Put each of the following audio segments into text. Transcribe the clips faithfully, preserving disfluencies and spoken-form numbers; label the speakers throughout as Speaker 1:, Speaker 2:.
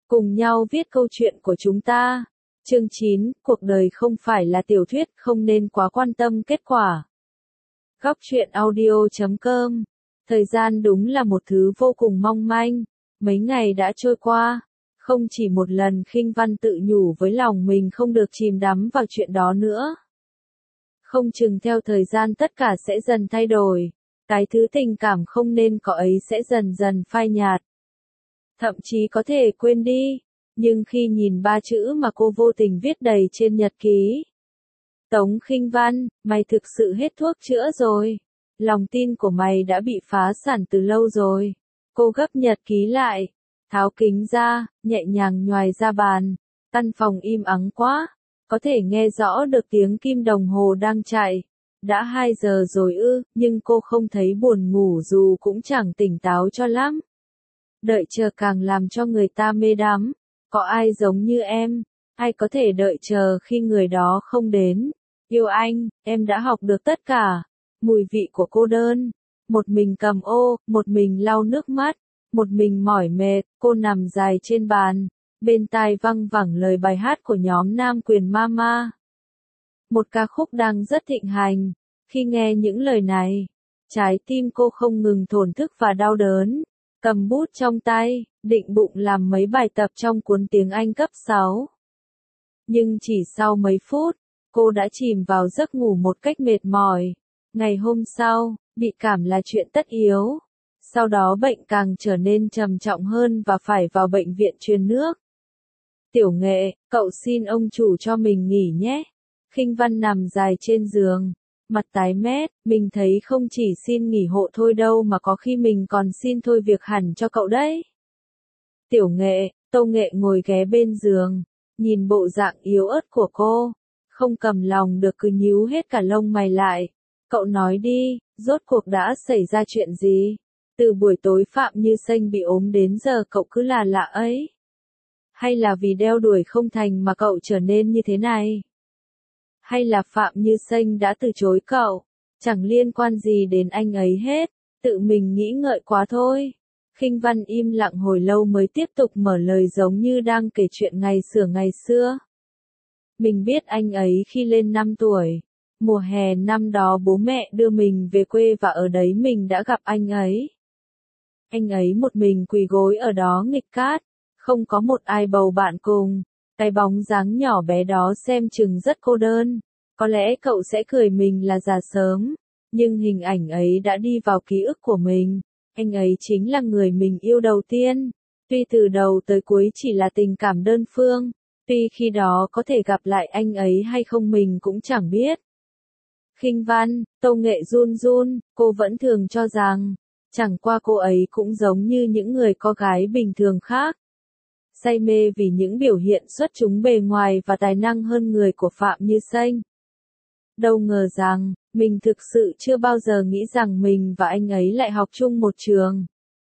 Speaker 1: Cùng nhau viết câu chuyện của chúng ta. Chương chín, cuộc đời không phải là tiểu thuyết, không nên quá quan tâm kết quả. Góc truyện audio chấm com. Thời gian đúng là một thứ vô cùng mong manh. Mấy ngày đã trôi qua. Không chỉ một lần Khinh Văn tự nhủ với lòng mình không được chìm đắm vào chuyện đó nữa. Không chừng theo thời gian tất cả sẽ dần thay đổi. Cái thứ tình cảm không nên có ấy sẽ dần dần phai nhạt. Thậm chí có thể quên đi. Nhưng khi nhìn ba chữ mà cô vô tình viết đầy trên nhật ký. Tống Khinh Văn, mày thực sự hết thuốc chữa rồi. Lòng tin của mày đã bị phá sản từ lâu rồi. Cô gấp nhật ký lại. Tháo kính ra, nhẹ nhàng nhoài ra bàn. Căn phòng im ắng quá. Có thể nghe rõ được tiếng kim đồng hồ đang chạy. Đã hai giờ rồi ư, nhưng cô không thấy buồn ngủ dù cũng chẳng tỉnh táo cho lắm. Đợi chờ càng làm cho người ta mê đắm. Có ai giống như em? Ai có thể đợi chờ khi người đó không đến? Yêu anh, em đã học được tất cả. Mùi vị của cô đơn. Một mình cầm ô, một mình lau nước mắt. Một mình mỏi mệt, cô nằm dài trên bàn. Bên tai văng vẳng lời bài hát của nhóm Nam Quyền Mama. Một ca khúc đang rất thịnh hành. Khi nghe những lời này, trái tim cô không ngừng thổn thức và đau đớn. Cầm bút trong tay, định bụng làm mấy bài tập trong cuốn tiếng Anh cấp sáu. Nhưng chỉ sau mấy phút, cô đã chìm vào giấc ngủ một cách mệt mỏi. Ngày hôm sau, bị cảm là chuyện tất yếu. Sau đó bệnh càng trở nên trầm trọng hơn và phải vào bệnh viện truyền nước. Tiểu Nghệ, cậu xin ông chủ cho mình nghỉ nhé. Khinh Văn nằm dài trên giường. Mặt tái mét, mình thấy không chỉ xin nghỉ hộ thôi đâu mà có khi mình còn xin thôi việc hẳn cho cậu đấy. Tiểu Nghệ, Tâu Nghệ ngồi ghé bên giường, nhìn bộ dạng yếu ớt của cô, không cầm lòng được cứ nhíu hết cả lông mày lại. Cậu nói đi, rốt cuộc đã xảy ra chuyện gì? Từ buổi tối Phạm Như Xanh bị ốm đến giờ cậu cứ là lạ ấy. Hay là vì đeo đuổi không thành mà cậu trở nên như thế này? Hay là Phạm Như Xanh đã từ chối cậu? Chẳng liên quan gì đến anh ấy hết, tự mình nghĩ ngợi quá thôi. Khinh Văn im lặng hồi lâu mới tiếp tục mở lời giống như đang kể chuyện ngày xưa ngày xưa. Mình biết anh ấy khi lên năm tuổi. Mùa hè năm đó bố mẹ đưa mình về quê và ở đấy mình đã gặp anh ấy. Anh ấy một mình quỳ gối ở đó nghịch cát, không có một ai bầu bạn cùng. Cái bóng dáng nhỏ bé đó xem chừng rất cô đơn. Có lẽ cậu sẽ cười mình là già sớm. Nhưng hình ảnh ấy đã đi vào ký ức của mình. Anh ấy chính là người mình yêu đầu tiên. Tuy từ đầu tới cuối chỉ là tình cảm đơn phương. Tuy khi đó có thể gặp lại anh ấy hay không mình cũng chẳng biết. Khinh Văn, Tâu Nghệ run run, cô vẫn thường cho rằng, chẳng qua cô ấy cũng giống như những người con gái bình thường khác. Say mê vì những biểu hiện xuất chúng bề ngoài và tài năng hơn người của Phạm Như Xanh. Đâu ngờ rằng, mình thực sự chưa bao giờ nghĩ rằng mình và anh ấy lại học chung một trường.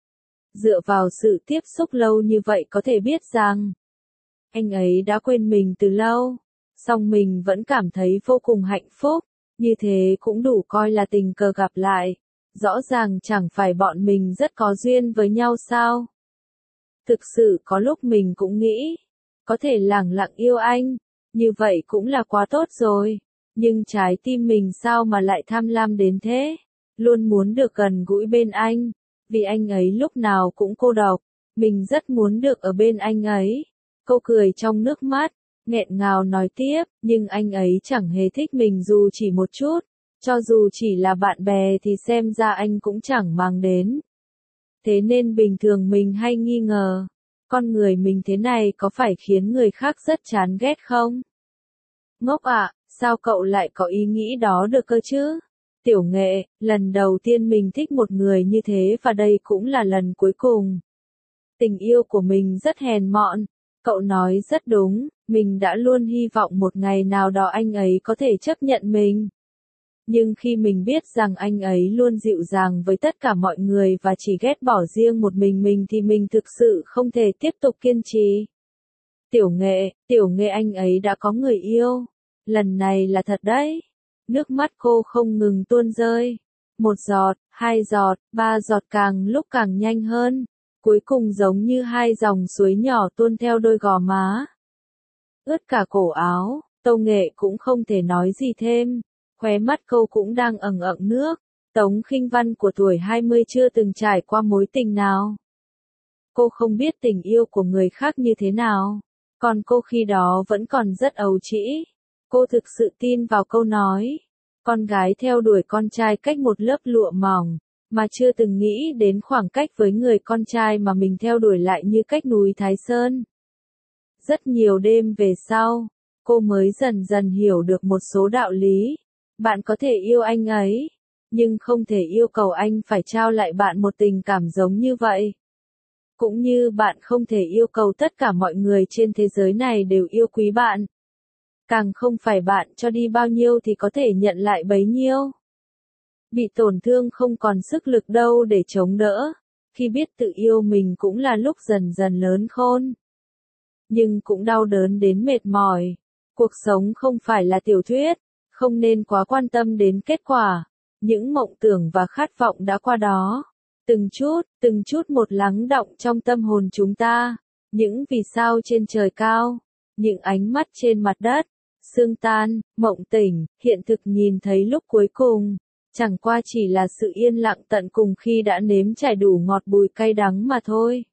Speaker 1: Dựa vào sự tiếp xúc lâu như vậy có thể biết rằng, anh ấy đã quên mình từ lâu, song mình vẫn cảm thấy vô cùng hạnh phúc, như thế cũng đủ coi là tình cờ gặp lại. Rõ ràng chẳng phải bọn mình rất có duyên với nhau sao? Thực sự có lúc mình cũng nghĩ, có thể lẳng lặng yêu anh, như vậy cũng là quá tốt rồi. Nhưng trái tim mình sao mà lại tham lam đến thế? Luôn muốn được gần gũi bên anh, vì anh ấy lúc nào cũng cô độc. Mình rất muốn được ở bên anh ấy. Cô cười trong nước mắt, nghẹn ngào nói tiếp, nhưng anh ấy chẳng hề thích mình dù chỉ một chút. Cho dù chỉ là bạn bè thì xem ra anh cũng chẳng mang đến. Thế nên bình thường mình hay nghi ngờ, con người mình thế này có phải khiến người khác rất chán ghét không? Ngốc ạ, sao cậu lại có ý nghĩ đó được cơ chứ? Tiểu Nghệ, lần đầu tiên mình thích một người như thế và đây cũng là lần cuối cùng. Tình yêu của mình rất hèn mọn. Cậu nói rất đúng, mình đã luôn hy vọng một ngày nào đó anh ấy có thể chấp nhận mình. Nhưng khi mình biết rằng anh ấy luôn dịu dàng với tất cả mọi người và chỉ ghét bỏ riêng một mình mình thì mình thực sự không thể tiếp tục kiên trì. Tiểu Nghệ, Tiểu Nghệ anh ấy đã có người yêu. Lần này là thật đấy. Nước mắt cô không ngừng tuôn rơi. Một giọt, hai giọt, ba giọt càng lúc càng nhanh hơn. Cuối cùng giống như hai dòng suối nhỏ tuôn theo đôi gò má. Ướt cả cổ áo, Tâu Nghệ cũng không thể nói gì thêm, khóe mắt cô cũng đang ẩn ẩn nước. Tống Khinh Văn của tuổi hai mươi chưa từng trải qua mối tình nào. Cô không biết tình yêu của người khác như thế nào, còn cô khi đó vẫn còn rất ấu trĩ. Cô thực sự tin vào câu nói, con gái theo đuổi con trai cách một lớp lụa mỏng, mà chưa từng nghĩ đến khoảng cách với người con trai mà mình theo đuổi lại như cách núi Thái Sơn. Rất nhiều đêm về sau, cô mới dần dần hiểu được một số đạo lý. Bạn có thể yêu anh ấy, nhưng không thể yêu cầu anh phải trao lại bạn một tình cảm giống như vậy. Cũng như bạn không thể yêu cầu tất cả mọi người trên thế giới này đều yêu quý bạn. Càng không phải bạn cho đi bao nhiêu thì có thể nhận lại bấy nhiêu. Bị tổn thương không còn sức lực đâu để chống đỡ. Khi biết tự yêu mình cũng là lúc dần dần lớn khôn. Nhưng cũng đau đớn đến mệt mỏi. Cuộc sống không phải là tiểu thuyết, không nên quá quan tâm đến kết quả. Những mộng tưởng và khát vọng đã qua đó. Từng chút, từng chút một lắng đọng trong tâm hồn chúng ta. Những vì sao trên trời cao, những ánh mắt trên mặt đất, sương tan, mộng tỉnh, hiện thực nhìn thấy lúc cuối cùng. Chẳng qua chỉ là sự yên lặng tận cùng khi đã nếm trải đủ ngọt bùi cay đắng mà thôi.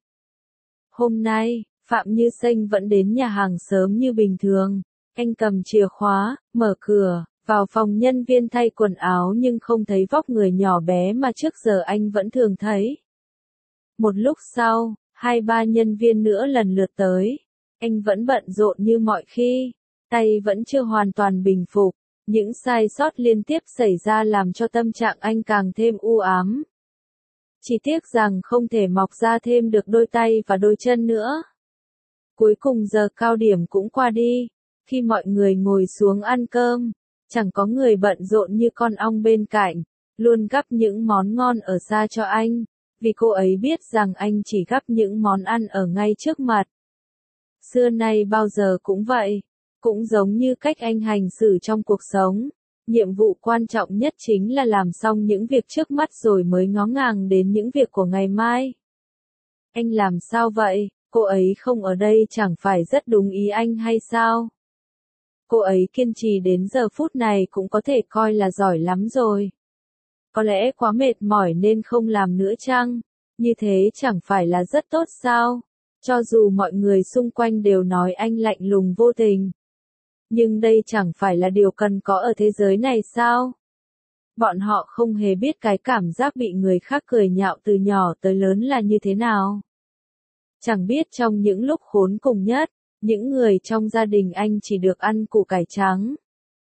Speaker 1: Hôm nay, Phạm Như Sênh vẫn đến nhà hàng sớm như bình thường. Anh cầm chìa khóa, mở cửa, vào phòng nhân viên thay quần áo nhưng không thấy vóc người nhỏ bé mà trước giờ anh vẫn thường thấy. Một lúc sau, hai ba nhân viên nữa lần lượt tới. Anh vẫn bận rộn như mọi khi, tay vẫn chưa hoàn toàn bình phục. Những sai sót liên tiếp xảy ra làm cho tâm trạng anh càng thêm u ám. Chỉ tiếc rằng không thể mọc ra thêm được đôi tay và đôi chân nữa. Cuối cùng giờ cao điểm cũng qua đi. Khi mọi người ngồi xuống ăn cơm, chẳng có người bận rộn như con ong bên cạnh, luôn gắp những món ngon ở xa cho anh, vì cô ấy biết rằng anh chỉ gắp những món ăn ở ngay trước mặt. Xưa nay bao giờ cũng vậy. Cũng giống như cách anh hành xử trong cuộc sống, nhiệm vụ quan trọng nhất chính là làm xong những việc trước mắt rồi mới ngó ngàng đến những việc của ngày mai. Anh làm sao vậy, cô ấy không ở đây chẳng phải rất đúng ý anh hay sao? Cô ấy kiên trì đến giờ phút này cũng có thể coi là giỏi lắm rồi. Có lẽ quá mệt mỏi nên không làm nữa chăng? Như thế chẳng phải là rất tốt sao? Cho dù mọi người xung quanh đều nói anh lạnh lùng vô tình. Nhưng đây chẳng phải là điều cần có ở thế giới này sao? Bọn họ không hề biết cái cảm giác bị người khác cười nhạo từ nhỏ tới lớn là như thế nào. Chẳng biết trong những lúc khốn cùng nhất, những người trong gia đình anh chỉ được ăn củ cải trắng.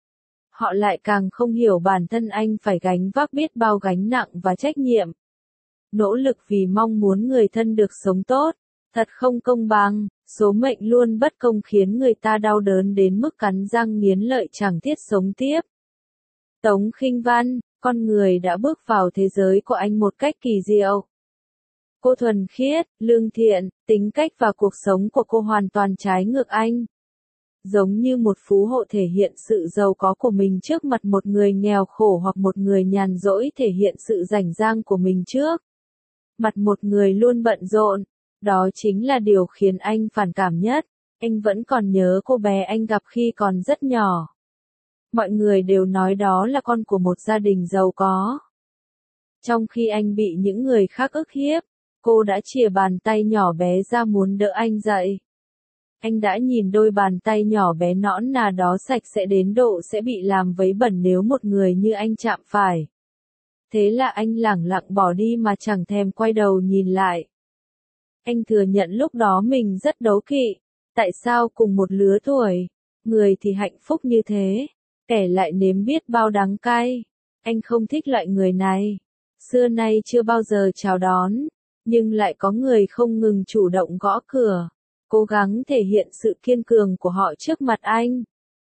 Speaker 1: Họ lại càng không hiểu bản thân anh phải gánh vác biết bao gánh nặng và trách nhiệm. Nỗ lực vì mong muốn người thân được sống tốt, thật không công bằng, số mệnh luôn bất công khiến người ta đau đớn đến mức cắn răng nghiến lợi chẳng thiết sống tiếp. Tống Khinh Văn, con người đã bước vào thế giới của anh một cách kỳ diệu. Cô thuần khiết, lương thiện, tính cách và cuộc sống của cô hoàn toàn trái ngược anh. Giống như một phú hộ thể hiện sự giàu có của mình trước mặt một người nghèo khổ hoặc một người nhàn rỗi thể hiện sự rảnh rang của mình trước mặt một người luôn bận rộn. Đó chính là điều khiến anh phản cảm nhất. Anh vẫn còn nhớ cô bé anh gặp khi còn rất nhỏ. Mọi người đều nói đó là con của một gia đình giàu có. Trong khi anh bị những người khác ức hiếp, cô đã chìa bàn tay nhỏ bé ra muốn đỡ anh dậy. Anh đã nhìn đôi bàn tay nhỏ bé nõn nà đó sạch sẽ đến độ sẽ bị làm vấy bẩn nếu một người như anh chạm phải. Thế là anh lẳng lặng bỏ đi mà chẳng thèm quay đầu nhìn lại. Anh thừa nhận lúc đó mình rất đố kỵ. Tại sao cùng một lứa tuổi, người thì hạnh phúc như thế, kẻ lại nếm biết bao đắng cay. Anh không thích loại người này. Xưa nay chưa bao giờ chào đón, nhưng lại có người không ngừng chủ động gõ cửa, cố gắng thể hiện sự kiên cường của họ trước mặt anh.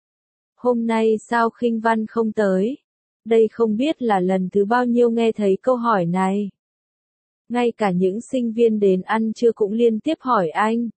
Speaker 1: Hôm nay sao Khinh Văn không tới? Đây không biết là lần thứ bao nhiêu nghe thấy câu hỏi này. Ngay cả những sinh viên đến ăn trưa cũng liên tiếp hỏi anh.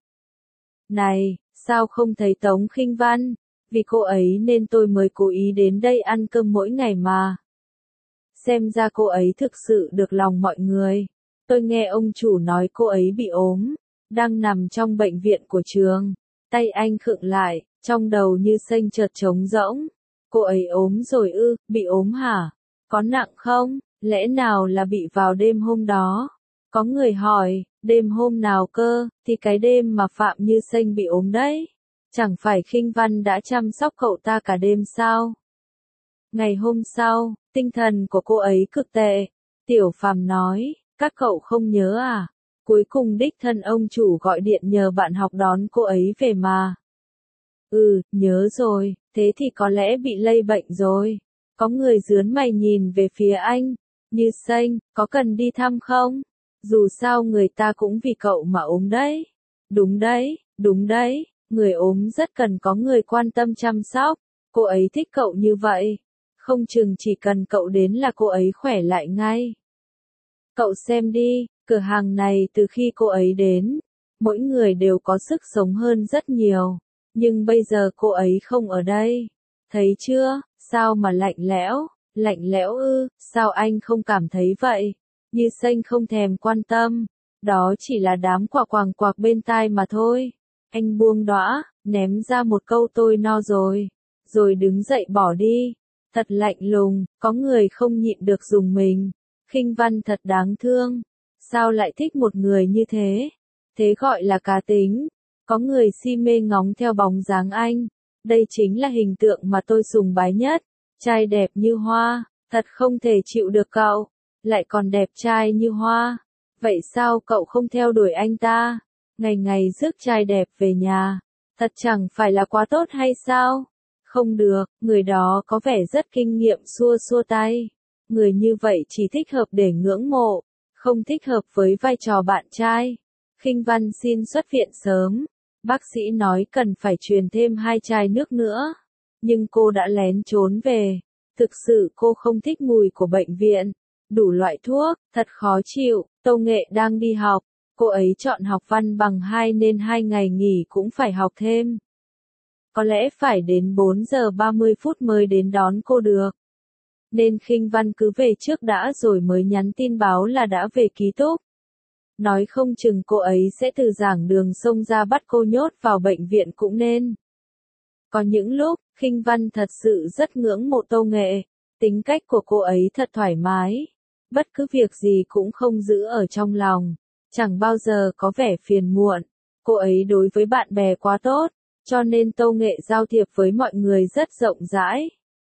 Speaker 1: Này, sao không thấy Tống Khinh Văn? Vì cô ấy nên tôi mới cố ý đến đây ăn cơm mỗi ngày mà. Xem ra cô ấy thực sự được lòng mọi người. Tôi nghe ông chủ nói cô ấy bị ốm, đang nằm trong bệnh viện của trường. Tay anh khựng lại, trong đầu như xanh chợt trống rỗng. Cô ấy ốm rồi ư, bị ốm hả? Có nặng không? Lẽ nào là bị vào đêm hôm đó? Có người hỏi, đêm hôm nào cơ, thì cái đêm mà Phạm Như Xanh bị ốm đấy. Chẳng phải Khinh Văn đã chăm sóc cậu ta cả đêm sao? Ngày hôm sau, tinh thần của cô ấy cực tệ. Tiểu Phàm nói, các cậu không nhớ à? Cuối cùng đích thân ông chủ gọi điện nhờ bạn học đón cô ấy về mà. Ừ, nhớ rồi, thế thì có lẽ bị lây bệnh rồi. Có người rướn mày nhìn về phía anh. Như Xanh, có cần đi thăm không? Dù sao người ta cũng vì cậu mà ốm đấy. Đúng đấy, đúng đấy, người ốm rất cần có người quan tâm chăm sóc. Cô ấy thích cậu như vậy. Không chừng chỉ cần cậu đến là cô ấy khỏe lại ngay. Cậu xem đi, cửa hàng này từ khi cô ấy đến, mỗi người đều có sức sống hơn rất nhiều. Nhưng bây giờ cô ấy không ở đây. Thấy chưa, sao mà lạnh lẽo, lạnh lẽo ư, sao anh không cảm thấy vậy? Như Xanh không thèm quan tâm, đó chỉ là đám quạc quàng quạc bên tai mà thôi. Anh buông đõa, ném ra một câu tôi no rồi, rồi đứng dậy bỏ đi. Thật lạnh lùng, có người không nhịn được dùng mình. Khinh Văn thật đáng thương, sao lại thích một người như thế? Thế gọi là cá tính. Có người si mê ngóng theo bóng dáng anh. Đây chính là hình tượng mà tôi sùng bái nhất. Trai đẹp như hoa, thật không thể chịu được cậu. Lại còn đẹp trai như hoa. Vậy sao cậu không theo đuổi anh ta? Ngày ngày rước trai đẹp về nhà. Thật chẳng phải là quá tốt hay sao? Không được, người đó có vẻ rất kinh nghiệm xua xua tay. Người như vậy chỉ thích hợp để ngưỡng mộ, không thích hợp với vai trò bạn trai. Khinh Văn xin xuất viện sớm. Bác sĩ nói cần phải truyền thêm hai chai nước nữa. Nhưng cô đã lén trốn về. Thực sự cô không thích mùi của bệnh viện. Đủ loại thuốc, thật khó chịu. Tâu Nghệ đang đi học. Cô ấy chọn học văn bằng hai nên hai ngày nghỉ cũng phải học thêm. Có lẽ phải đến bốn giờ ba mươi phút mới đến đón cô được. Nên Khinh Văn cứ về trước đã rồi mới nhắn tin báo là đã về ký túc. Nói không chừng cô ấy sẽ từ giảng đường xông ra bắt cô nhốt vào bệnh viện cũng nên. Có những lúc, Khinh Văn thật sự rất ngưỡng mộ Tâu Nghệ. Tính cách của cô ấy thật thoải mái. Bất cứ việc gì cũng không giữ ở trong lòng. Chẳng bao giờ có vẻ phiền muộn. Cô ấy đối với bạn bè quá tốt. Cho nên Tâu Nghệ giao thiệp với mọi người rất rộng rãi.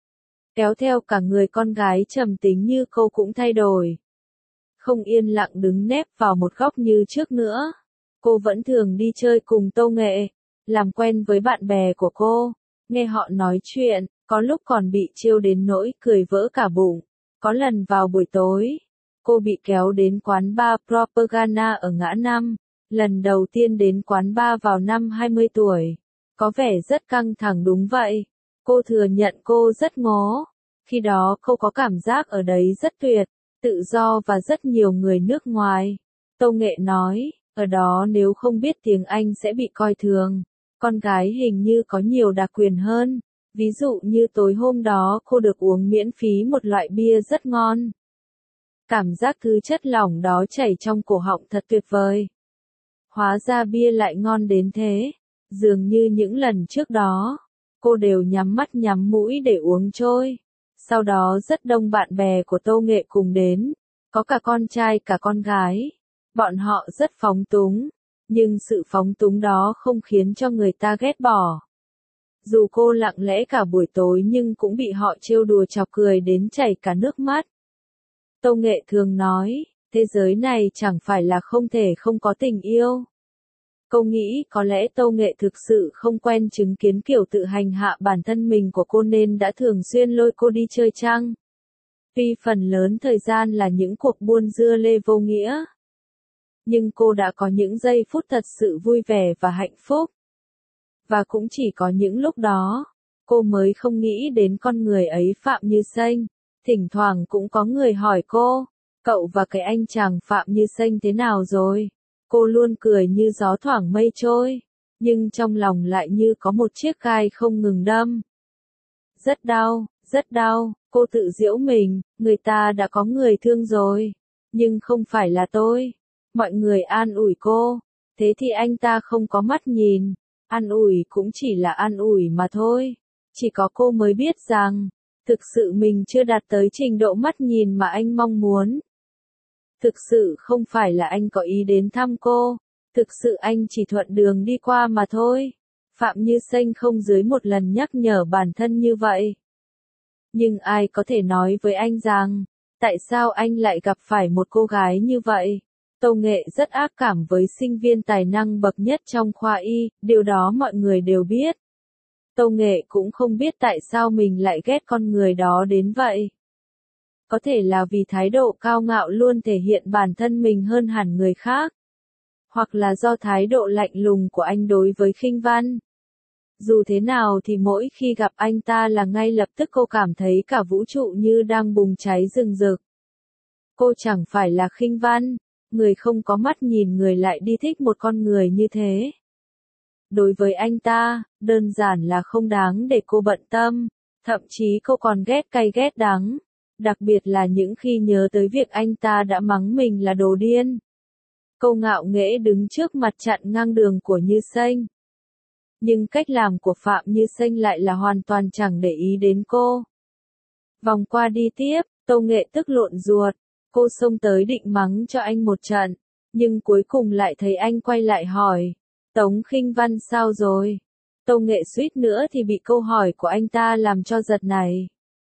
Speaker 1: Kéo theo cả người con gái trầm tính như cô cũng thay đổi. Không yên lặng đứng nép vào một góc như trước nữa. Cô vẫn thường đi chơi cùng Tâu Nghệ, làm quen với bạn bè của cô, nghe họ nói chuyện, có lúc còn bị trêu đến nỗi cười vỡ cả bụng. Có lần vào buổi tối, cô bị kéo đến quán bar Propaganda ở ngã năm, lần đầu tiên đến quán bar vào năm hai mươi tuổi. Có vẻ rất căng thẳng đúng vậy. Cô thừa nhận cô rất ngố. Khi đó cô có cảm giác ở đấy rất tuyệt, tự do và rất nhiều người nước ngoài. Tâu Nghệ nói, ở đó nếu không biết tiếng Anh sẽ bị coi thường. Con gái hình như có nhiều đặc quyền hơn. Ví dụ như tối hôm đó cô được uống miễn phí một loại bia rất ngon. Cảm giác thứ chất lỏng đó chảy trong cổ họng thật tuyệt vời. Hóa ra bia lại ngon đến thế. Dường như những lần trước đó, cô đều nhắm mắt nhắm mũi để uống trôi. Sau đó rất đông bạn bè của Tâu Nghệ cùng đến, có cả con trai cả con gái. Bọn họ rất phóng túng, nhưng sự phóng túng đó không khiến cho người ta ghét bỏ. Dù cô lặng lẽ cả buổi tối nhưng cũng bị họ trêu đùa chọc cười đến chảy cả nước mắt. Tâu Nghệ thường nói, thế giới này chẳng phải là không thể không có tình yêu. Cô nghĩ có lẽ Tâu Nghệ thực sự không quen chứng kiến kiểu tự hành hạ bản thân mình của cô nên đã thường xuyên lôi cô đi chơi chăng. Tuy phần lớn thời gian là những cuộc buôn dưa lê vô nghĩa. Nhưng cô đã có những giây phút thật sự vui vẻ và hạnh phúc. Và cũng chỉ có những lúc đó, cô mới không nghĩ đến con người ấy Phạm Như Xanh. Thỉnh thoảng cũng có người hỏi cô, cậu và cái anh chàng Phạm Như Xanh thế nào rồi? Cô luôn cười như gió thoảng mây trôi, nhưng trong lòng lại như có một chiếc gai không ngừng đâm. Rất đau, rất đau, cô tự giễu mình, người ta đã có người thương rồi. Nhưng không phải là tôi. Mọi người an ủi cô. Thế thì anh ta không có mắt nhìn. An ủi cũng chỉ là an ủi mà thôi. Chỉ có cô mới biết rằng, thực sự mình chưa đạt tới trình độ mắt nhìn mà anh mong muốn. Thực sự không phải là anh có ý đến thăm cô. Thực sự anh chỉ thuận đường đi qua mà thôi. Phạm Như Xanh không dưới một lần nhắc nhở bản thân như vậy. Nhưng ai có thể nói với anh rằng, tại sao anh lại gặp phải một cô gái như vậy? Tâu Nghệ rất ác cảm với sinh viên tài năng bậc nhất trong khoa y, điều đó mọi người đều biết. Tâu Nghệ cũng không biết tại sao mình lại ghét con người đó đến vậy. Có thể là vì thái độ cao ngạo luôn thể hiện bản thân mình hơn hẳn người khác. Hoặc là do thái độ lạnh lùng của anh đối với Khinh Văn. Dù thế nào thì mỗi khi gặp anh ta là ngay lập tức cô cảm thấy cả vũ trụ như đang bùng cháy rừng rực. Cô chẳng phải là Khinh Văn, người không có mắt nhìn người lại đi thích một con người như thế. Đối với anh ta, đơn giản là không đáng để cô bận tâm, thậm chí cô còn ghét cay ghét đắng, đặc biệt là những khi nhớ tới việc anh ta đã mắng mình là đồ điên. Cô ngạo nghễ đứng trước mặt chặn ngang đường của Như Xanh. Nhưng cách làm của Phạm Như Xanh lại là hoàn toàn chẳng để ý đến cô. Vòng qua đi tiếp, Tâu Nghệ tức lộn ruột, cô xông tới định mắng cho anh một trận, nhưng cuối cùng lại thấy anh quay lại hỏi, Tống Khinh Văn sao rồi? Tâu Nghệ suýt nữa thì bị câu hỏi của anh ta làm cho giật này.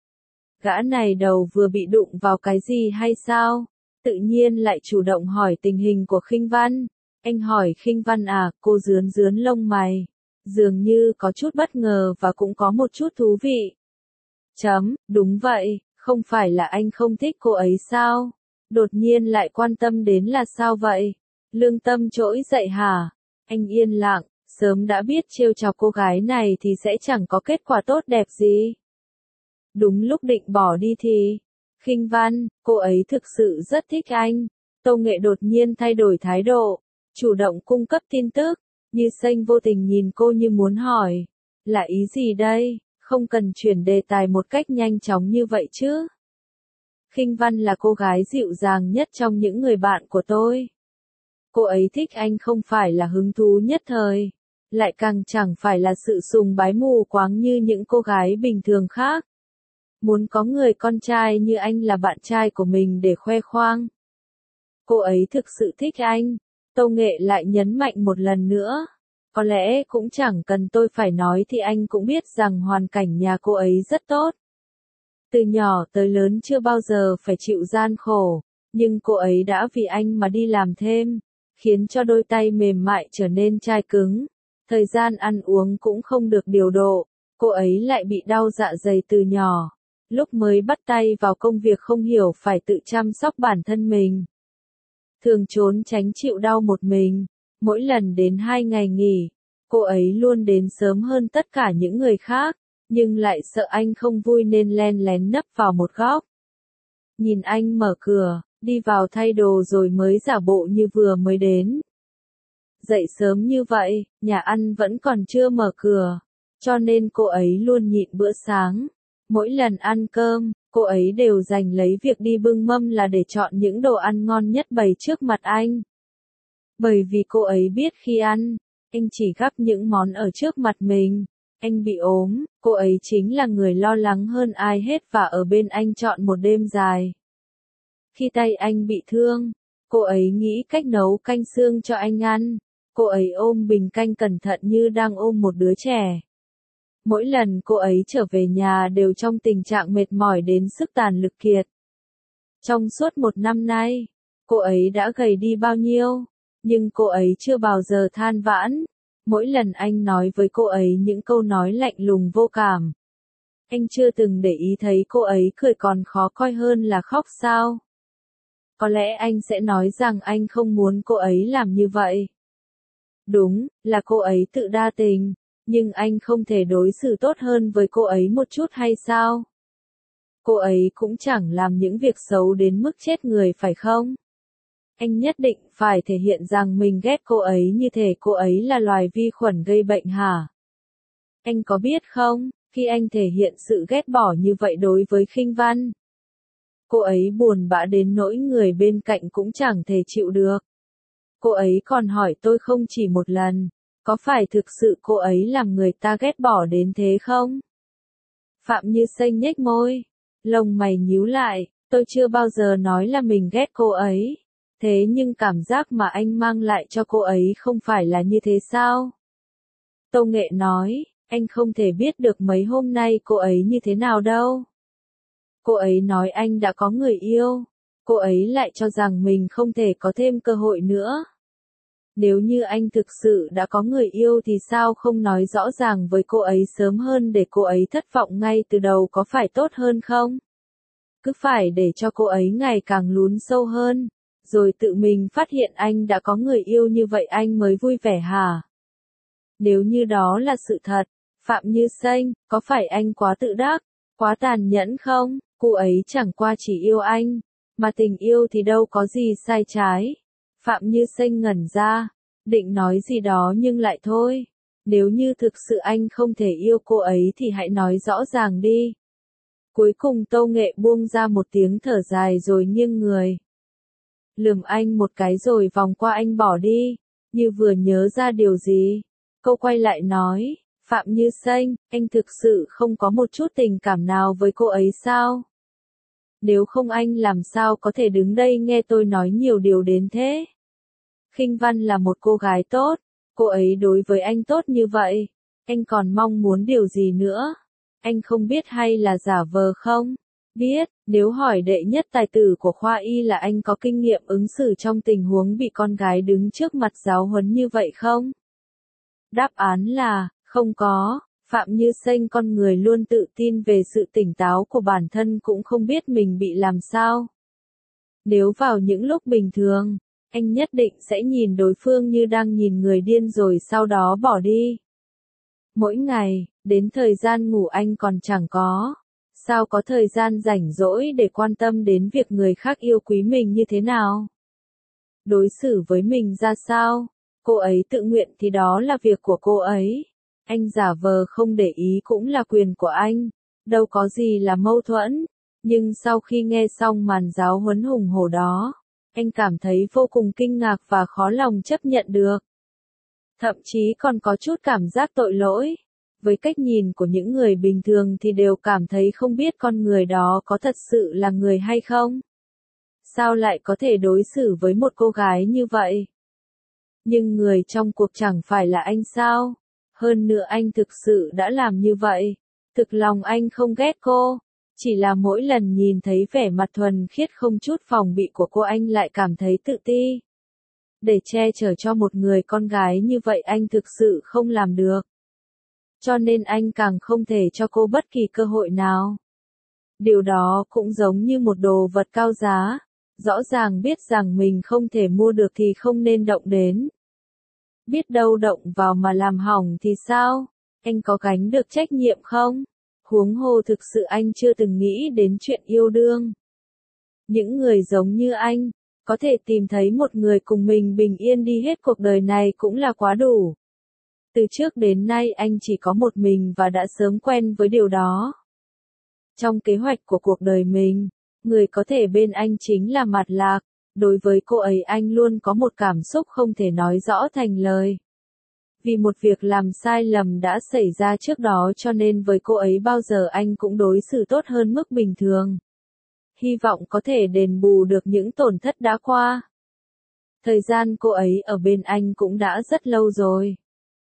Speaker 1: Gã này đầu vừa bị đụng vào cái gì hay sao? Tự nhiên lại chủ động hỏi tình hình của Khinh Văn. Anh hỏi Khinh Văn à, cô rướn rướn lông mày. Dường như có chút bất ngờ và cũng có một chút thú vị. Chấm, đúng vậy, không phải là anh không thích cô ấy sao? Đột nhiên lại quan tâm đến là sao vậy? Lương tâm trỗi dậy hả? Anh yên lặng, sớm đã biết trêu chọc cô gái này thì sẽ chẳng có kết quả tốt đẹp gì. Đúng lúc định bỏ đi thì, Khinh Văn, cô ấy thực sự rất thích anh. Tâu Nghệ đột nhiên thay đổi thái độ, chủ động cung cấp tin tức. Như Xanh vô tình nhìn cô như muốn hỏi, là ý gì đây, không cần chuyển đề tài một cách nhanh chóng như vậy chứ. Khinh Văn là cô gái dịu dàng nhất trong những người bạn của tôi. Cô ấy thích anh không phải là hứng thú nhất thời, lại càng chẳng phải là sự sùng bái mù quáng như những cô gái bình thường khác. Muốn có người con trai như anh là bạn trai của mình để khoe khoang. Cô ấy thực sự thích anh. Tâu Nghệ lại nhấn mạnh một lần nữa. Có lẽ cũng chẳng cần tôi phải nói thì anh cũng biết rằng hoàn cảnh nhà cô ấy rất tốt. Từ nhỏ tới lớn chưa bao giờ phải chịu gian khổ, nhưng cô ấy đã vì anh mà đi làm thêm, khiến cho đôi tay mềm mại trở nên chai cứng. Thời gian ăn uống cũng không được điều độ, cô ấy lại bị đau dạ dày từ nhỏ. Lúc mới bắt tay vào công việc không hiểu phải tự chăm sóc bản thân mình. Thường trốn tránh chịu đau một mình, mỗi lần đến hai ngày nghỉ, cô ấy luôn đến sớm hơn tất cả những người khác, nhưng lại sợ anh không vui nên len lén nấp vào một góc. Nhìn anh mở cửa, đi vào thay đồ rồi mới giả bộ như vừa mới đến. Dậy sớm như vậy, nhà ăn vẫn còn chưa mở cửa, cho nên cô ấy luôn nhịn bữa sáng. Mỗi lần ăn cơm, cô ấy đều dành lấy việc đi bưng mâm là để chọn những đồ ăn ngon nhất bày trước mặt anh. Bởi vì cô ấy biết khi ăn, anh chỉ gắp những món ở trước mặt mình. Anh bị ốm, cô ấy chính là người lo lắng hơn ai hết và ở bên anh trọn một đêm dài. Khi tay anh bị thương, cô ấy nghĩ cách nấu canh xương cho anh ăn. Cô ấy ôm bình canh cẩn thận như đang ôm một đứa trẻ. Mỗi lần cô ấy trở về nhà đều trong tình trạng mệt mỏi đến sức tàn lực kiệt. Trong suốt một năm nay, cô ấy đã gầy đi bao nhiêu, nhưng cô ấy chưa bao giờ than vãn. Mỗi lần anh nói với cô ấy những câu nói lạnh lùng vô cảm. Anh chưa từng để ý thấy cô ấy cười còn khó coi hơn là khóc sao. Có lẽ anh sẽ nói rằng anh không muốn cô ấy làm như vậy. Đúng, là cô ấy tự đa tình. Nhưng anh không thể đối xử tốt hơn với cô ấy một chút hay sao? Cô ấy cũng chẳng làm những việc xấu đến mức chết người phải không? Anh nhất định phải thể hiện rằng mình ghét cô ấy như thể cô ấy là loài vi khuẩn gây bệnh hả? Anh có biết không, khi anh thể hiện sự ghét bỏ như vậy đối với Khinh Văn, Cô ấy buồn bã đến nỗi người bên cạnh cũng chẳng thể chịu được. Cô ấy còn hỏi tôi không chỉ một lần, có phải thực sự cô ấy làm người ta ghét bỏ đến thế không? Phạm Như Xanh nhếch môi, lông mày nhíu lại, tôi chưa bao giờ nói là mình ghét cô ấy. Thế nhưng cảm giác mà anh mang lại cho cô ấy không phải là như thế sao? Tâu Nghệ nói, anh không thể biết được mấy hôm nay cô ấy như thế nào đâu. Cô ấy nói anh đã có người yêu, cô ấy lại cho rằng mình không thể có thêm cơ hội nữa. Nếu như anh thực sự đã có người yêu thì sao không nói rõ ràng với cô ấy sớm hơn để cô ấy thất vọng ngay từ đầu, có phải tốt hơn không? Cứ phải để cho cô ấy ngày càng lún sâu hơn, rồi tự mình phát hiện anh đã có người yêu như vậy anh mới vui vẻ hả? Nếu như đó là sự thật, Phạm Như Xanh, có phải anh quá tự đắc, quá tàn nhẫn không? Cô ấy chẳng qua chỉ yêu anh, mà tình yêu thì đâu có gì sai trái. Phạm Như Xanh ngẩn ra, định nói gì đó nhưng lại thôi. Nếu như thực sự anh không thể yêu cô ấy thì hãy nói rõ ràng đi. Cuối cùng Tâu Nghệ buông ra một tiếng thở dài rồi nghiêng người. Lườm anh một cái rồi vòng qua anh bỏ đi, như vừa nhớ ra điều gì. Cô quay lại nói, Phạm Như Xanh, anh thực sự không có một chút tình cảm nào với cô ấy sao? Nếu không anh làm sao có thể đứng đây nghe tôi nói nhiều điều đến thế? Khinh Văn là một cô gái tốt, cô ấy đối với anh tốt như vậy, anh còn mong muốn điều gì nữa? Anh không biết hay là giả vờ không? Biết, nếu hỏi đệ nhất tài tử của khoa y là anh có kinh nghiệm ứng xử trong tình huống bị con gái đứng trước mặt giáo huấn như vậy không? Đáp án là, không có. Phạm Như Xanh con người luôn tự tin về sự tỉnh táo của bản thân cũng không biết mình bị làm sao. Nếu vào những lúc bình thường, anh nhất định sẽ nhìn đối phương như đang nhìn người điên rồi sau đó bỏ đi. Mỗi ngày, đến thời gian ngủ anh còn chẳng có. Sao có thời gian rảnh rỗi để quan tâm đến việc người khác yêu quý mình như thế nào? Đối xử với mình ra sao? Cô ấy tự nguyện thì đó là việc của cô ấy. Anh giả vờ không để ý cũng là quyền của anh. Đâu có gì là mâu thuẫn. Nhưng sau khi nghe xong màn giáo huấn hùng hổ đó, anh cảm thấy vô cùng kinh ngạc và khó lòng chấp nhận được. Thậm chí còn có chút cảm giác tội lỗi. Với cách nhìn của những người bình thường thì đều cảm thấy không biết con người đó có thật sự là người hay không. Sao lại có thể đối xử với một cô gái như vậy? Nhưng người trong cuộc chẳng phải là anh sao? Hơn nữa anh thực sự đã làm như vậy. Thực lòng anh không ghét cô. Chỉ là mỗi lần nhìn thấy vẻ mặt thuần khiết không chút phòng bị của cô anh lại cảm thấy tự ti. Để che chở cho một người con gái như vậy anh thực sự không làm được. Cho nên anh càng không thể cho cô bất kỳ cơ hội nào. Điều đó cũng giống như một đồ vật cao giá. Rõ ràng biết rằng mình không thể mua được thì không nên động đến. Biết đâu động vào mà làm hỏng thì sao? Anh có gánh được trách nhiệm không? Huống hồ thực sự anh chưa từng nghĩ đến chuyện yêu đương. Những người giống như anh, có thể tìm thấy một người cùng mình bình yên đi hết cuộc đời này cũng là quá đủ. Từ trước đến nay anh chỉ có một mình và đã sớm quen với điều đó. Trong kế hoạch của cuộc đời mình, người có thể bên anh chính là Mạt Lạc. Đối với cô ấy anh luôn có một cảm xúc không thể nói rõ thành lời. Vì một việc làm sai lầm đã xảy ra trước đó cho nên với cô ấy bao giờ anh cũng đối xử tốt hơn mức bình thường. Hy vọng có thể đền bù được những tổn thất đã qua. Thời gian cô ấy ở bên anh cũng đã rất lâu rồi.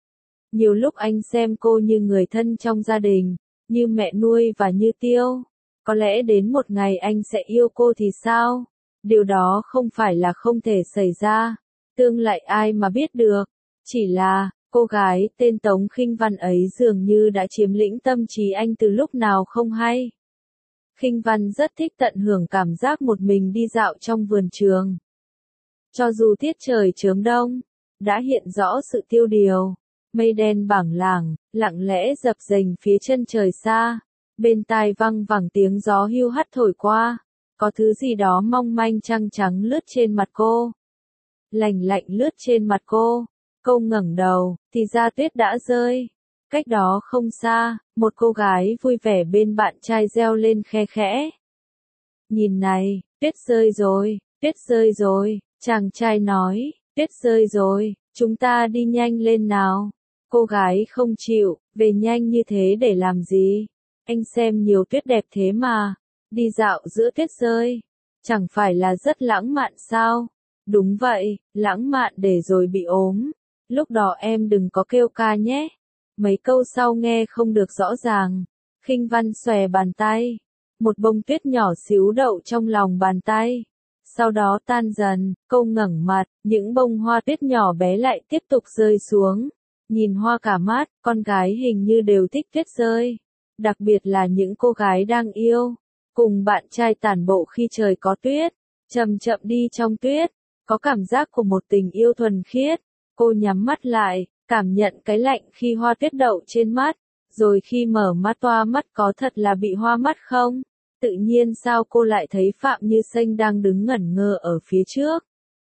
Speaker 1: Nhiều lúc anh xem cô như người thân trong gia đình, như mẹ nuôi và như Tiêu. Có lẽ đến một ngày anh sẽ yêu cô thì sao? Điều đó không phải là không thể xảy ra. Tương lai ai mà biết được. Chỉ là, cô gái tên Tống Khinh Văn ấy dường như đã chiếm lĩnh tâm trí anh từ lúc nào không hay. Khinh Văn rất thích tận hưởng cảm giác một mình đi dạo trong vườn trường. Cho dù tiết trời chớm đông, đã hiện rõ sự tiêu điều. Mây đen bảng lảng, lặng lẽ dập dềnh phía chân trời xa. Bên tai văng vẳng tiếng gió hiu hắt thổi qua. Có thứ gì đó mong manh trăng trắng lướt trên mặt cô. Lành lạnh lướt trên mặt cô. Cô ngẩng đầu, thì ra tuyết đã rơi. Cách đó không xa, một cô gái vui vẻ bên bạn trai reo lên khe khẽ. Nhìn này, tuyết rơi rồi, tuyết rơi rồi, chàng trai nói, tuyết rơi rồi, chúng ta đi nhanh lên nào. Cô gái không chịu, về nhanh như thế để làm gì? Anh xem nhiều tuyết đẹp thế mà, đi dạo giữa tuyết rơi, chẳng phải là rất lãng mạn sao? Đúng vậy, lãng mạn để rồi bị ốm. Lúc đó em đừng có kêu ca nhé. Mấy câu sau nghe không được rõ ràng. Khinh Văn xòe bàn tay. Một bông tuyết nhỏ xíu đậu trong lòng bàn tay. Sau đó tan dần, cô ngẩng mặt, những bông hoa tuyết nhỏ bé lại tiếp tục rơi xuống. Nhìn hoa cả mắt, con gái hình như đều thích tuyết rơi. Đặc biệt là những cô gái đang yêu. Cùng bạn trai tản bộ khi trời có tuyết. Chậm chậm đi trong tuyết. Có cảm giác của một tình yêu thuần khiết. Cô nhắm mắt lại, cảm nhận cái lạnh khi hoa tuyết đậu trên mắt. Rồi khi mở mắt toa mắt có thật là bị hoa mắt không? Tự nhiên sao cô lại thấy Phạm Như Xanh đang đứng ngẩn ngơ ở phía trước.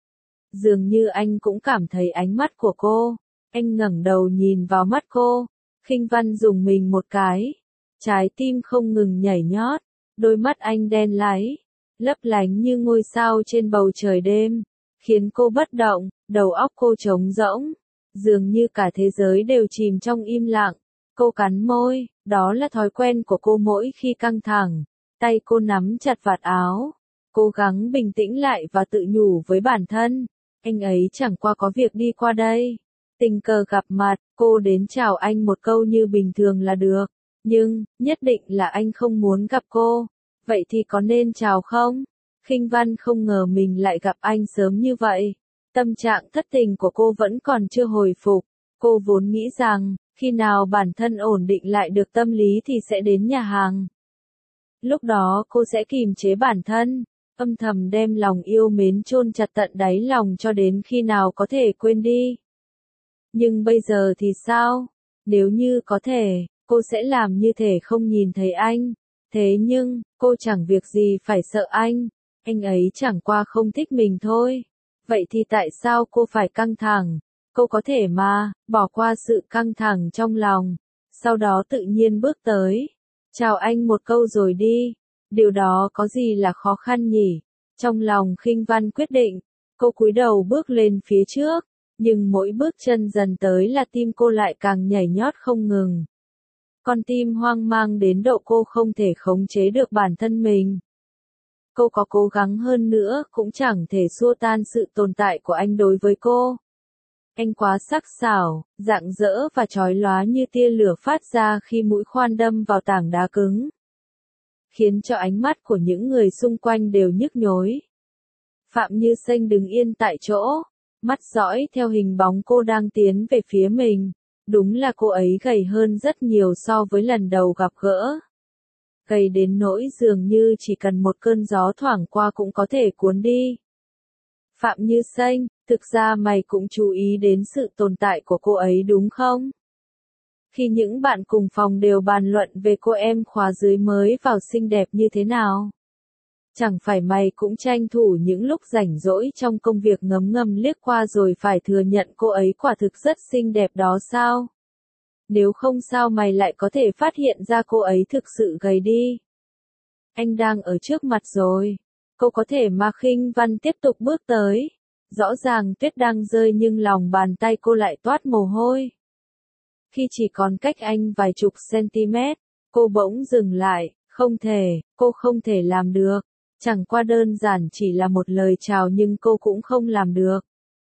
Speaker 1: Dường như anh cũng cảm thấy ánh mắt của cô. Anh ngẩng đầu nhìn vào mắt cô. Khinh Văn dùng mình một cái. Trái tim không ngừng nhảy nhót. Đôi mắt anh đen láy, lấp lánh như ngôi sao trên bầu trời đêm. Khiến cô bất động, đầu óc cô trống rỗng. Dường như cả thế giới đều chìm trong im lặng. Cô cắn môi, đó là thói quen của cô mỗi khi căng thẳng. Tay cô nắm chặt vạt áo. Cố gắng bình tĩnh lại và tự nhủ với bản thân. Anh ấy chẳng qua có việc đi qua đây. Tình cờ gặp mặt, cô đến chào anh một câu như bình thường là được. Nhưng, nhất định là anh không muốn gặp cô. Vậy thì có nên chào không? Khinh Văn không ngờ mình lại gặp anh sớm như vậy. Tâm trạng thất tình của cô vẫn còn chưa hồi phục. Cô vốn nghĩ rằng, khi nào bản thân ổn định lại được tâm lý thì sẽ đến nhà hàng. Lúc đó cô sẽ kìm chế bản thân, âm thầm đem lòng yêu mến chôn chặt tận đáy lòng cho đến khi nào có thể quên đi. Nhưng bây giờ thì sao? Nếu như có thể, cô sẽ làm như thể không nhìn thấy anh. Thế nhưng, cô chẳng việc gì phải sợ anh. Anh ấy chẳng qua không thích mình thôi. Vậy thì tại sao cô phải căng thẳng? Cô có thể mà, bỏ qua sự căng thẳng trong lòng. Sau đó tự nhiên bước tới. Chào anh một câu rồi đi. Điều đó có gì là khó khăn nhỉ? Trong lòng Khinh Văn quyết định. Cô cúi đầu bước lên phía trước. Nhưng mỗi bước chân dần tới là tim cô lại càng nhảy nhót không ngừng. Con tim hoang mang đến độ cô không thể khống chế được bản thân mình. Cô có cố gắng hơn nữa cũng chẳng thể xua tan sự tồn tại của anh đối với cô. Anh quá sắc sảo, rạng rỡ và chói lóa như tia lửa phát ra khi mũi khoan đâm vào tảng đá cứng. Khiến cho ánh mắt của những người xung quanh đều nhức nhối. Phạm Như Xanh đứng yên tại chỗ, mắt dõi theo hình bóng cô đang tiến về phía mình. Đúng là cô ấy gầy hơn rất nhiều so với lần đầu gặp gỡ. Gầy đến nỗi dường như chỉ cần một cơn gió thoảng qua cũng có thể cuốn đi. Phạm Như Xanh, thực ra mày cũng chú ý đến sự tồn tại của cô ấy đúng không? Khi những bạn cùng phòng đều bàn luận về cô em khóa dưới mới vào xinh đẹp như thế nào. Chẳng phải mày cũng tranh thủ những lúc rảnh rỗi trong công việc ngấm ngầm liếc qua rồi phải thừa nhận cô ấy quả thực rất xinh đẹp đó sao? Nếu không sao mày lại có thể phát hiện ra cô ấy thực sự gầy đi. Anh đang ở trước mặt rồi. Cô có thể mà Khinh Văn tiếp tục bước tới. Rõ ràng tuyết đang rơi nhưng lòng bàn tay cô lại toát mồ hôi. Khi chỉ còn cách anh vài chục cm, cô bỗng dừng lại, không thể, cô không thể làm được. Chẳng qua đơn giản chỉ là một lời chào nhưng cô cũng không làm được.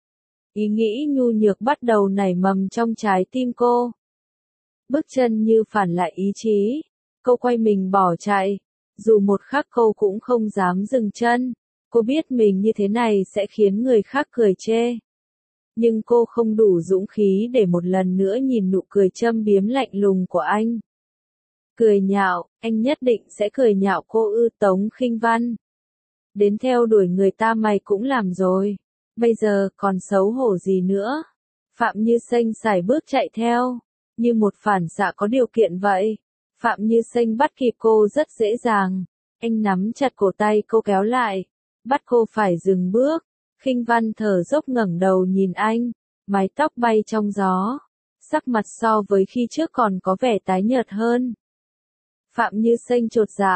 Speaker 1: Ý nghĩ nhu nhược bắt đầu nảy mầm trong trái tim cô. Bước chân như phản lại ý chí. Cô quay mình bỏ chạy. Dù một khắc cô cũng không dám dừng chân. Cô biết mình như thế này sẽ khiến người khác cười chê. Nhưng cô không đủ dũng khí để một lần nữa nhìn nụ cười châm biếm lạnh lùng của anh. Cười nhạo, anh nhất định sẽ cười nhạo cô ư? Tống Khinh Văn. Đến theo đuổi người ta mày cũng làm rồi. Bây giờ còn xấu hổ gì nữa? Phạm Như Xanh sải bước chạy theo. Như một phản xạ có điều kiện vậy. Phạm Như Xanh bắt kịp cô rất dễ dàng. Anh nắm chặt cổ tay cô kéo lại. Bắt cô phải dừng bước. Khinh Văn thở dốc ngẩng đầu nhìn anh. Mái tóc bay trong gió. Sắc mặt so với khi trước còn có vẻ tái nhợt hơn. Phạm Như Xanh chột dạ.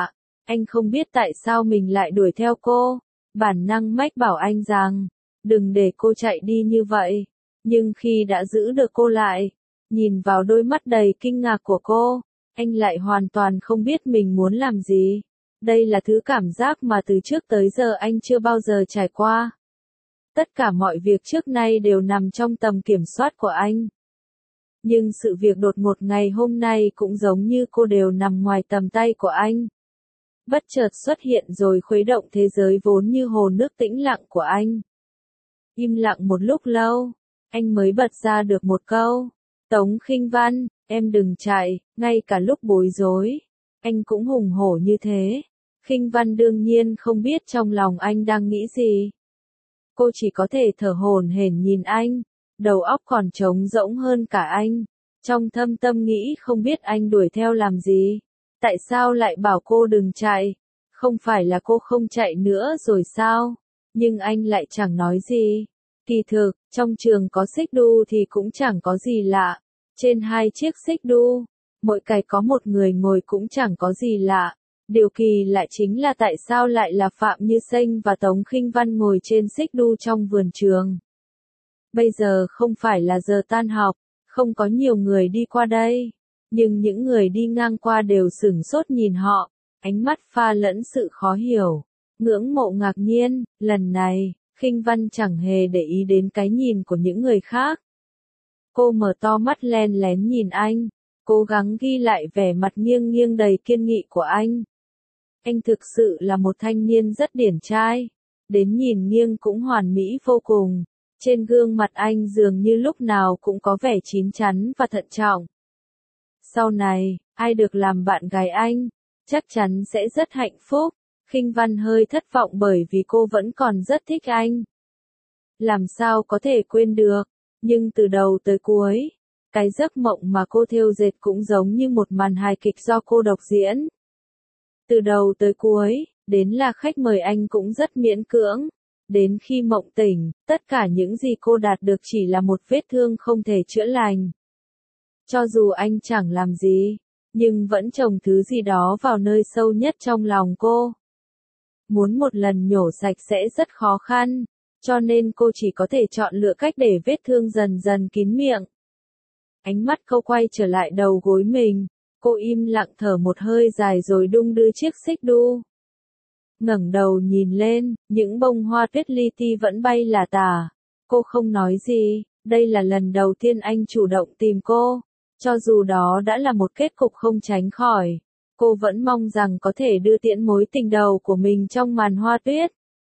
Speaker 1: Anh không biết tại sao mình lại đuổi theo cô. Bản năng mách bảo anh rằng, đừng để cô chạy đi như vậy. Nhưng khi đã giữ được cô lại, nhìn vào đôi mắt đầy kinh ngạc của cô, anh lại hoàn toàn không biết mình muốn làm gì. Đây là thứ cảm giác mà từ trước tới giờ anh chưa bao giờ trải qua. Tất cả mọi việc trước nay đều nằm trong tầm kiểm soát của anh. Nhưng sự việc đột ngột ngày hôm nay cũng giống như cô đều nằm ngoài tầm tay của anh. Bất chợt xuất hiện rồi khuấy động thế giới vốn như hồ nước tĩnh lặng của anh. Im lặng một lúc lâu, anh mới bật ra được một câu. Tống Khinh Văn, em đừng chạy, ngay cả lúc bối rối. Anh cũng hùng hổ như thế. Khinh Văn đương nhiên không biết trong lòng anh đang nghĩ gì. Cô chỉ có thể thở hổn hển nhìn anh, đầu óc còn trống rỗng hơn cả anh. Trong thâm tâm nghĩ không biết anh đuổi theo làm gì. Tại sao lại bảo cô đừng chạy? Không phải là cô không chạy nữa rồi sao? Nhưng anh lại chẳng nói gì. Kỳ thực, trong trường có xích đu thì cũng chẳng có gì lạ. Trên hai chiếc xích đu, mỗi cái có một người ngồi cũng chẳng có gì lạ. Điều kỳ lạ chính là tại sao lại là Phạm Như Sênh và Tống Khinh Văn ngồi trên xích đu trong vườn trường. Bây giờ không phải là giờ tan học, không có nhiều người đi qua đây. Nhưng những người đi ngang qua đều sửng sốt nhìn họ, ánh mắt pha lẫn sự khó hiểu, ngưỡng mộ ngạc nhiên. Lần này, Khinh Văn chẳng hề để ý đến cái nhìn của những người khác. Cô mở to mắt len lén nhìn anh, cố gắng ghi lại vẻ mặt nghiêng nghiêng đầy kiên nghị của anh. Anh thực sự là một thanh niên rất điển trai, đến nhìn nghiêng cũng hoàn mỹ vô cùng. Trên gương mặt anh dường như lúc nào cũng có vẻ chín chắn và thận trọng. Sau này, ai được làm bạn gái anh, chắc chắn sẽ rất hạnh phúc. Khinh Văn hơi thất vọng bởi vì cô vẫn còn rất thích anh. Làm sao có thể quên được, nhưng từ đầu tới cuối, cái giấc mộng mà cô thêu dệt cũng giống như một màn hài kịch do cô độc diễn. Từ đầu tới cuối, đến là khách mời anh cũng rất miễn cưỡng. Đến khi mộng tỉnh, tất cả những gì cô đạt được chỉ là một vết thương không thể chữa lành. Cho dù anh chẳng làm gì, nhưng vẫn trồng thứ gì đó vào nơi sâu nhất trong lòng cô. Muốn một lần nhổ sạch sẽ rất khó khăn, cho nên cô chỉ có thể chọn lựa cách để vết thương dần dần kín miệng. Ánh mắt cô quay trở lại đầu gối mình, cô im lặng thở một hơi dài rồi đung đưa chiếc xích đu. Ngẩng đầu nhìn lên, những bông hoa tuyết li ti vẫn bay là tả. Cô không nói gì, đây là lần đầu tiên anh chủ động tìm cô. Cho dù đó đã là một kết cục không tránh khỏi, cô vẫn mong rằng có thể đưa tiễn mối tình đầu của mình trong màn hoa tuyết.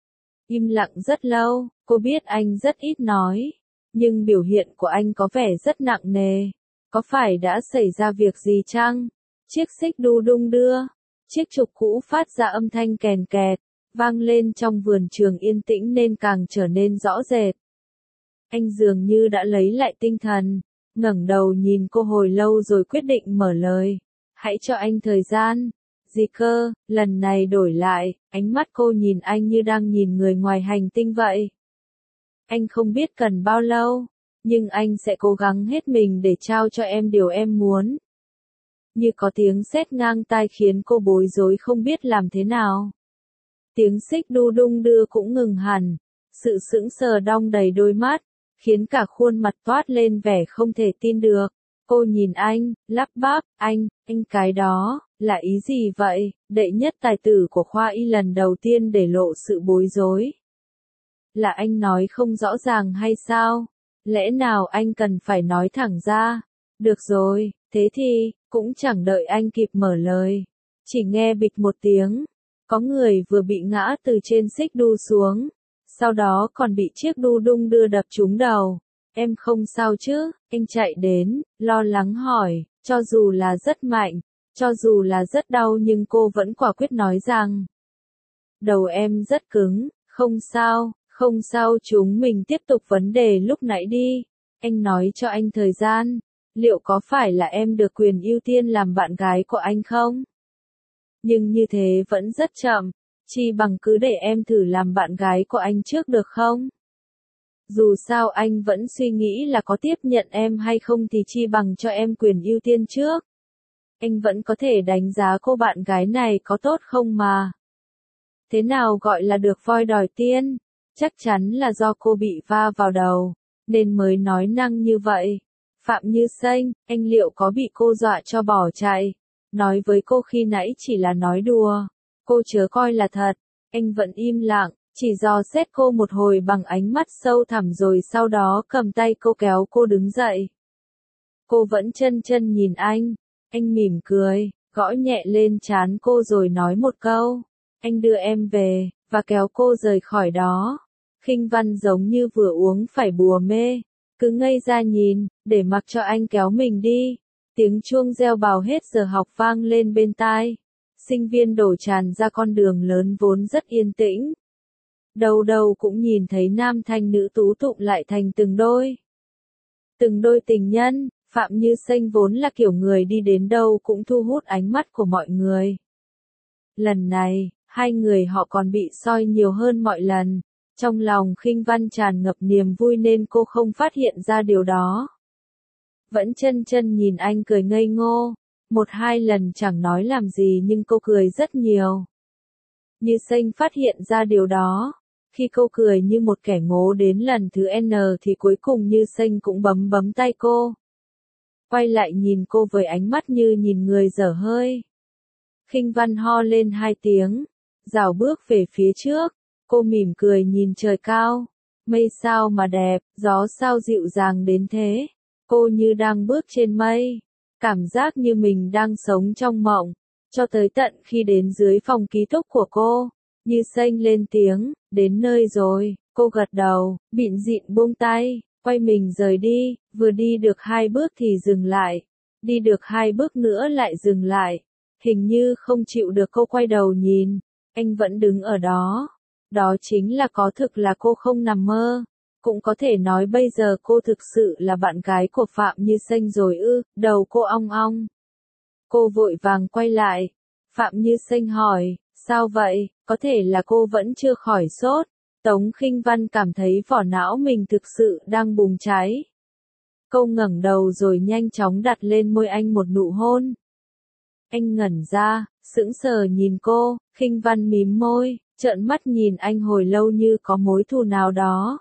Speaker 1: Im lặng rất lâu, cô biết anh rất ít nói, nhưng biểu hiện của anh có vẻ rất nặng nề. Có phải đã xảy ra việc gì chăng? Chiếc xích đu đung đưa, chiếc trục cũ phát ra âm thanh kèn kẹt, vang lên trong vườn trường yên tĩnh nên càng trở nên rõ rệt. Anh dường như đã lấy lại tinh thần, ngẩng đầu nhìn cô hồi lâu rồi quyết định mở lời. Hãy cho anh thời gian. Gì cơ, lần này đổi lại, ánh mắt cô nhìn anh như đang nhìn người ngoài hành tinh vậy. Anh không biết cần bao lâu, nhưng anh sẽ cố gắng hết mình để trao cho em điều em muốn. Như có tiếng sét ngang tai khiến cô bối rối không biết làm thế nào. Tiếng xích đu đung đưa cũng ngừng hẳn, sự sững sờ đong đầy đôi mắt, khiến cả khuôn mặt toát lên vẻ không thể tin được. Cô nhìn anh, lắp bắp, anh, anh cái đó, là ý gì vậy? Đệ nhất tài tử của khoa y lần đầu tiên để lộ sự bối rối. Là anh nói không rõ ràng hay sao? Lẽ nào anh cần phải nói thẳng ra? Được rồi, thế thì, cũng chẳng đợi anh kịp mở lời. Chỉ nghe bịch một tiếng, có người vừa bị ngã từ trên xích đu xuống, sau đó còn bị chiếc đu đung đưa đập trúng đầu. Em không sao chứ? Anh chạy đến, lo lắng hỏi, cho dù là rất mạnh, cho dù là rất đau nhưng cô vẫn quả quyết nói rằng. Đầu em rất cứng, không sao, không sao chúng mình tiếp tục vấn đề lúc nãy đi. Anh nói cho anh thời gian, liệu có phải là em được quyền ưu tiên làm bạn gái của anh không? Nhưng như thế vẫn rất chậm, chi bằng cứ để em thử làm bạn gái của anh trước được không? Dù sao anh vẫn suy nghĩ là có tiếp nhận em hay không thì chi bằng cho em quyền ưu tiên trước. anh vẫn có thể đánh giá cô bạn gái này có tốt không mà. Thế nào gọi là được voi đòi tiên? Chắc chắn là do cô bị va vào đầu, nên mới nói năng như vậy. Phạm Như Xanh, anh liệu có bị cô dọa cho bỏ chạy? Nói với cô khi nãy chỉ là nói đùa, cô chớ coi là thật. Anh vẫn im lặng, chỉ dò xét cô một hồi bằng ánh mắt sâu thẳm rồi sau đó cầm tay cô kéo cô đứng dậy. Cô vẫn chân chân nhìn anh, anh mỉm cười, gõ nhẹ lên trán cô rồi nói một câu, anh đưa em về, và kéo cô rời khỏi đó. Khinh Văn giống như vừa uống phải bùa mê, cứ ngây ra nhìn, để mặc cho anh kéo mình đi. Tiếng chuông reo bào hết giờ học vang lên bên tai. Sinh viên đổ tràn ra con đường lớn vốn rất yên tĩnh. Đầu đầu cũng nhìn thấy nam thanh nữ tú tụng lại thành từng đôi. Từng đôi tình nhân, Phạm Như Xanh vốn là kiểu người đi đến đâu cũng thu hút ánh mắt của mọi người. Lần này, hai người họ còn bị soi nhiều hơn mọi lần. Trong lòng Khinh Văn tràn ngập niềm vui nên cô không phát hiện ra điều đó. Vẫn chân chân nhìn anh cười ngây ngô. Một hai lần chẳng nói làm gì nhưng cô cười rất nhiều. Như Xanh phát hiện ra điều đó. Khi cô cười như một kẻ ngố đến lần thứ N thì cuối cùng Như Xanh cũng bấm bấm tay cô. Quay lại nhìn cô với ánh mắt như nhìn người dở hơi. Khinh Văn ho lên hai tiếng, rảo bước về phía trước. Cô mỉm cười nhìn trời cao. Mây sao mà đẹp, gió sao dịu dàng đến thế. Cô như đang bước trên mây. Cảm giác như mình đang sống trong mộng. Cho tới tận khi đến dưới phòng ký túc của cô. Như Xanh lên tiếng, đến nơi rồi. Cô gật đầu, bịn dịn buông tay, quay mình rời đi. Vừa đi được hai bước thì dừng lại. Đi được hai bước nữa lại dừng lại. Hình như không chịu được cô quay đầu nhìn. Anh vẫn đứng ở đó. Đó chính là có thực là cô không nằm mơ. Cũng có thể nói bây giờ cô thực sự là bạn gái của Phạm Như Xanh rồi ư, đầu cô ong ong. Cô vội vàng quay lại. Phạm Như Xanh hỏi, sao vậy, có thể là cô vẫn chưa khỏi sốt. Tống Khinh Văn cảm thấy vỏ não mình thực sự đang bùng cháy. Cô ngẩng đầu rồi nhanh chóng đặt lên môi anh một nụ hôn. Anh ngẩn ra, sững sờ nhìn cô, Khinh Văn mím môi, trợn mắt nhìn anh hồi lâu như có mối thù nào đó.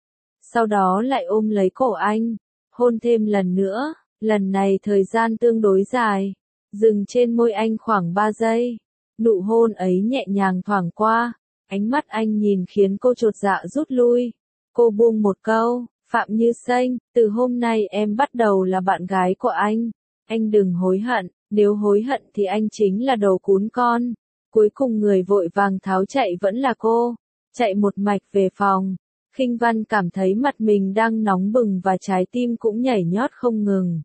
Speaker 1: Sau đó lại ôm lấy cổ anh, hôn thêm lần nữa, lần này thời gian tương đối dài, dừng trên môi anh khoảng ba giây. Nụ hôn ấy nhẹ nhàng thoảng qua, ánh mắt anh nhìn khiến cô chột dạ rút lui. Cô buông một câu, Phạm Như Xanh, từ hôm nay em bắt đầu là bạn gái của anh. Anh đừng hối hận, nếu hối hận thì anh chính là đồ cún con. Cuối cùng người vội vàng tháo chạy vẫn là cô, chạy một mạch về phòng. Khinh Văn cảm thấy mặt mình đang nóng bừng và trái tim cũng nhảy nhót không ngừng.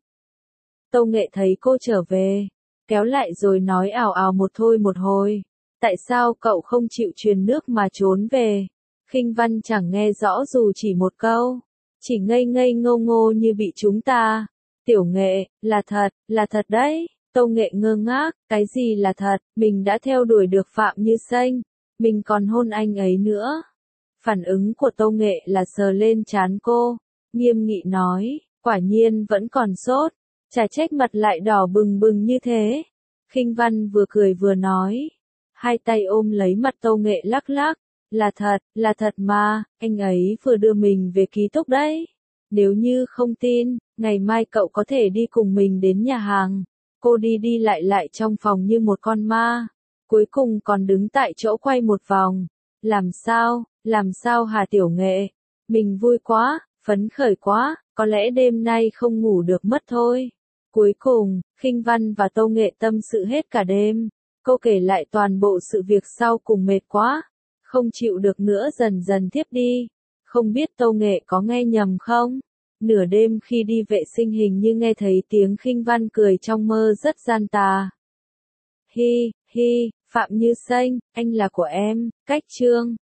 Speaker 1: Tâu Nghệ thấy cô trở về, kéo lại rồi nói ào ào một thôi một hồi. Tại sao cậu không chịu truyền nước mà trốn về? Khinh Văn chẳng nghe rõ dù chỉ một câu, chỉ ngây ngây ngô ngô như bị chúng ta. Tiểu Nghệ, là thật, là thật đấy. Tâu Nghệ ngơ ngác, cái gì là thật, mình đã theo đuổi được Phạm Như Xanh, mình còn hôn anh ấy nữa. Phản ứng của Tâu Nghệ là sờ lên trán cô, nghiêm nghị nói, quả nhiên vẫn còn sốt, chả trách mặt lại đỏ bừng bừng như thế. Khinh Văn vừa cười vừa nói, hai tay ôm lấy mặt Tâu Nghệ lắc lắc, là thật, là thật mà, anh ấy vừa đưa mình về ký túc đấy. Nếu như không tin, ngày mai cậu có thể đi cùng mình đến nhà hàng. Cô đi đi lại lại trong phòng như một con ma, cuối cùng còn đứng tại chỗ quay một vòng. Làm sao, làm sao hả Tiểu Nghệ? Mình vui quá, phấn khởi quá, có lẽ đêm nay không ngủ được mất thôi. Cuối cùng, Khinh Văn và Tâu Nghệ tâm sự hết cả đêm. Cô kể lại toàn bộ sự việc sau cùng mệt quá, không chịu được nữa dần dần thiếp đi. Không biết Tâu Nghệ có nghe nhầm không? Nửa đêm khi đi vệ sinh hình như nghe thấy tiếng Khinh Văn cười trong mơ rất gian tà. Hi, hi, Phạm Như Xanh, anh là của em, cách chương.